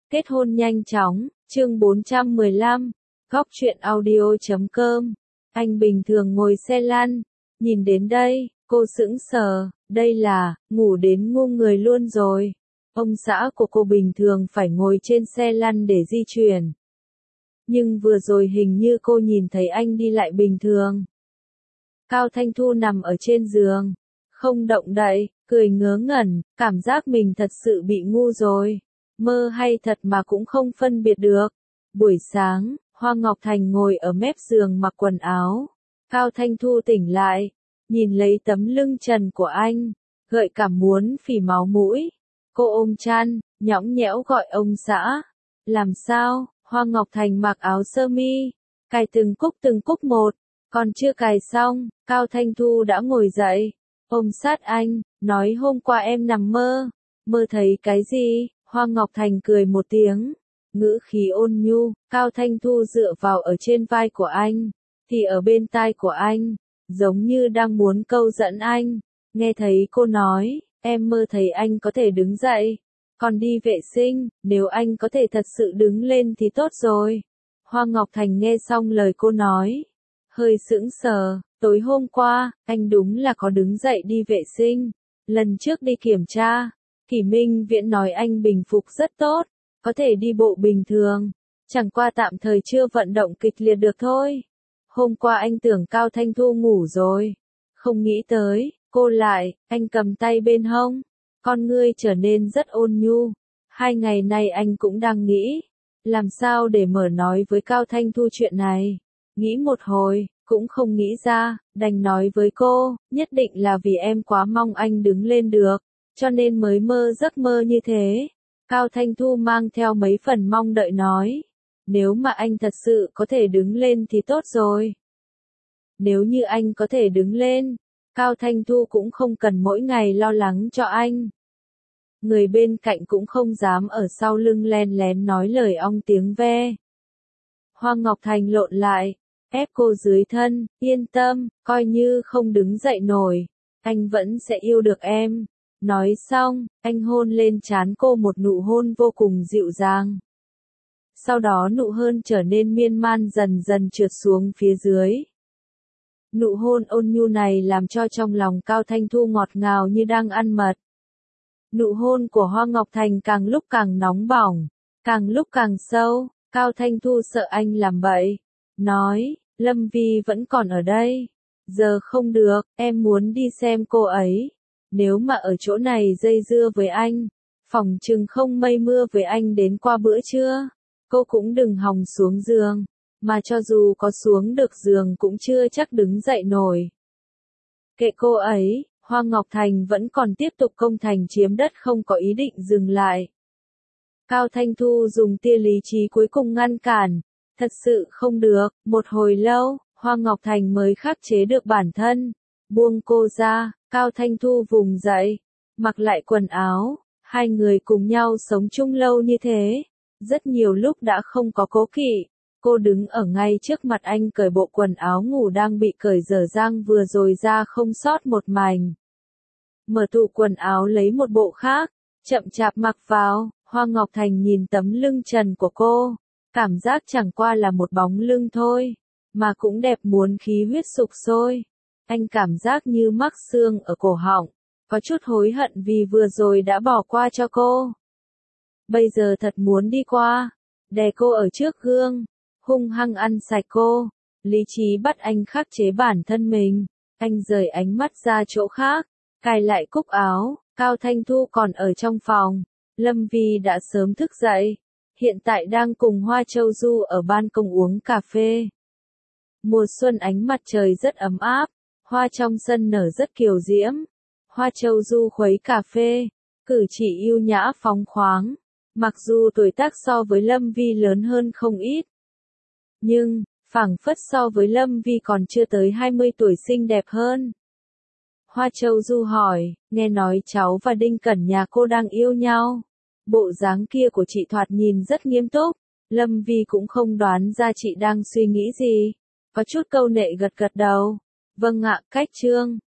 Kết hôn nhanh chóng, chương 415, góc truyện audio.com. Anh bình thường ngồi xe lăn, nhìn đến đây, cô sững sờ, đây là, ngủ đến ngu người luôn rồi. Ông xã của cô bình thường phải ngồi trên xe lăn để di chuyển. Nhưng vừa rồi hình như cô nhìn thấy anh đi lại bình thường. Cao Thanh Thu nằm ở trên giường, không động đậy, cười ngớ ngẩn, cảm giác mình thật sự bị ngu rồi. Mơ hay thật mà cũng không phân biệt được. Buổi sáng, Hoa Ngọc Thành ngồi ở mép giường mặc quần áo. Cao Thanh Thu tỉnh lại, nhìn lấy tấm lưng trần của anh, gợi cảm muốn phì máu mũi. Cô ôm chăn, nhõng nhẽo gọi ông xã. Làm sao? Hoa Ngọc Thành mặc áo sơ mi, cài từng cúc một, còn chưa cài xong, Cao Thanh Thu đã ngồi dậy, ôm sát anh, nói hôm qua em nằm mơ. Mơ thấy cái gì? Hoa Ngọc Thành cười một tiếng, ngữ khí ôn nhu. Cao Thanh Thu dựa vào ở trên vai của anh, thì ở bên tai của anh, giống như đang muốn câu dẫn anh. Nghe thấy cô nói, em mơ thấy anh có thể đứng dậy, còn đi vệ sinh, nếu anh có thể thật sự đứng lên thì tốt rồi. Hoa Ngọc Thành nghe xong lời cô nói, hơi sững sờ, tối hôm qua, anh đúng là có đứng dậy đi vệ sinh. Lần trước đi kiểm tra, Kỷ Minh Viễn nói anh bình phục rất tốt, có thể đi bộ bình thường, chẳng qua tạm thời chưa vận động kịch liệt được thôi. Hôm qua anh tưởng Cao Thanh Thu ngủ rồi, không nghĩ tới, cô lại, anh cầm tay bên hông, con ngươi trở nên rất ôn nhu. 2 ngày nay anh cũng đang nghĩ, làm sao để mở nói với Cao Thanh Thu chuyện này. Nghĩ một hồi, cũng không nghĩ ra, đành nói với cô, nhất định là vì em quá mong anh đứng lên được, cho nên mới mơ giấc mơ như thế. Cao Thanh Thu mang theo mấy phần mong đợi nói, nếu mà anh thật sự có thể đứng lên thì tốt rồi. Nếu như anh có thể đứng lên, Cao Thanh Thu cũng không cần mỗi ngày lo lắng cho anh. Người bên cạnh cũng không dám ở sau lưng len lén nói lời ong tiếng ve. Hoa Ngọc Thành lộn lại, ép cô dưới thân, yên tâm, coi như không đứng dậy nổi, anh vẫn sẽ yêu được em. Nói xong, anh hôn lên trán cô một nụ hôn vô cùng dịu dàng. Sau đó nụ hôn trở nên miên man dần dần trượt xuống phía dưới. Nụ hôn ôn nhu này làm cho trong lòng Cao Thanh Thu ngọt ngào như đang ăn mật. Nụ hôn của Hoa Ngọc Thành càng lúc càng nóng bỏng, càng lúc càng sâu. Cao Thanh Thu sợ anh làm bậy, nói, Lâm Vi vẫn còn ở đây. Giờ không được, em muốn đi xem cô ấy. Nếu mà ở chỗ này dây dưa với anh, phỏng chừng không mây mưa với anh đến qua bữa trưa. Cô cũng đừng hòng xuống giường, mà cho dù có xuống được giường cũng chưa chắc đứng dậy nổi. Kệ cô ấy, Hoa Ngọc Thành vẫn còn tiếp tục công thành chiếm đất không có ý định dừng lại. Cao Thanh Thu dùng tia lý trí cuối cùng ngăn cản, thật sự không được. Một hồi lâu, Hoa Ngọc Thành mới khắc chế được bản thân, buông cô ra. Cao Thanh Thu vùng dậy, mặc lại quần áo, 2 người cùng nhau sống chung lâu như thế, rất nhiều lúc đã không có cố kỵ. Cô đứng ở ngay trước mặt anh cởi bộ quần áo ngủ đang bị cởi dở dang vừa rồi ra không sót một mảnh. Mở tủ quần áo lấy một bộ khác, chậm chạp mặc vào. Hoa Ngọc Thành nhìn tấm lưng trần của cô, cảm giác chẳng qua là một bóng lưng thôi, mà cũng đẹp muốn khí huyết sục sôi. Anh cảm giác như mắc xương ở cổ họng, có chút hối hận vì vừa rồi đã bỏ qua cho cô. Bây giờ thật muốn đi qua, đè cô ở trước gương, hung hăng ăn sạch cô. Lý trí bắt anh khắc chế bản thân mình, anh rời ánh mắt ra chỗ khác, cài lại cúc áo. Cao Thanh Thu còn ở trong phòng, Lâm Vi đã sớm thức dậy, hiện tại đang cùng Hoa Châu Du ở ban công uống cà phê. Mùa xuân ánh mặt trời rất ấm áp, hoa trong sân nở rất kiều diễm. Hoa Châu Du khuấy cà phê, cử chỉ yêu nhã phóng khoáng, mặc dù tuổi tác so với Lâm Vi lớn hơn không ít. Nhưng, phảng phất so với Lâm Vi còn chưa tới 20 tuổi xinh đẹp hơn. Hoa Châu Du hỏi, nghe nói cháu và Đinh Cẩn nhà cô đang yêu nhau. Bộ dáng kia của chị thoạt nhìn rất nghiêm túc. Lâm Vi cũng không đoán ra chị đang suy nghĩ gì, có chút câu nệ gật gật đầu. Vâng ạ, cách trương.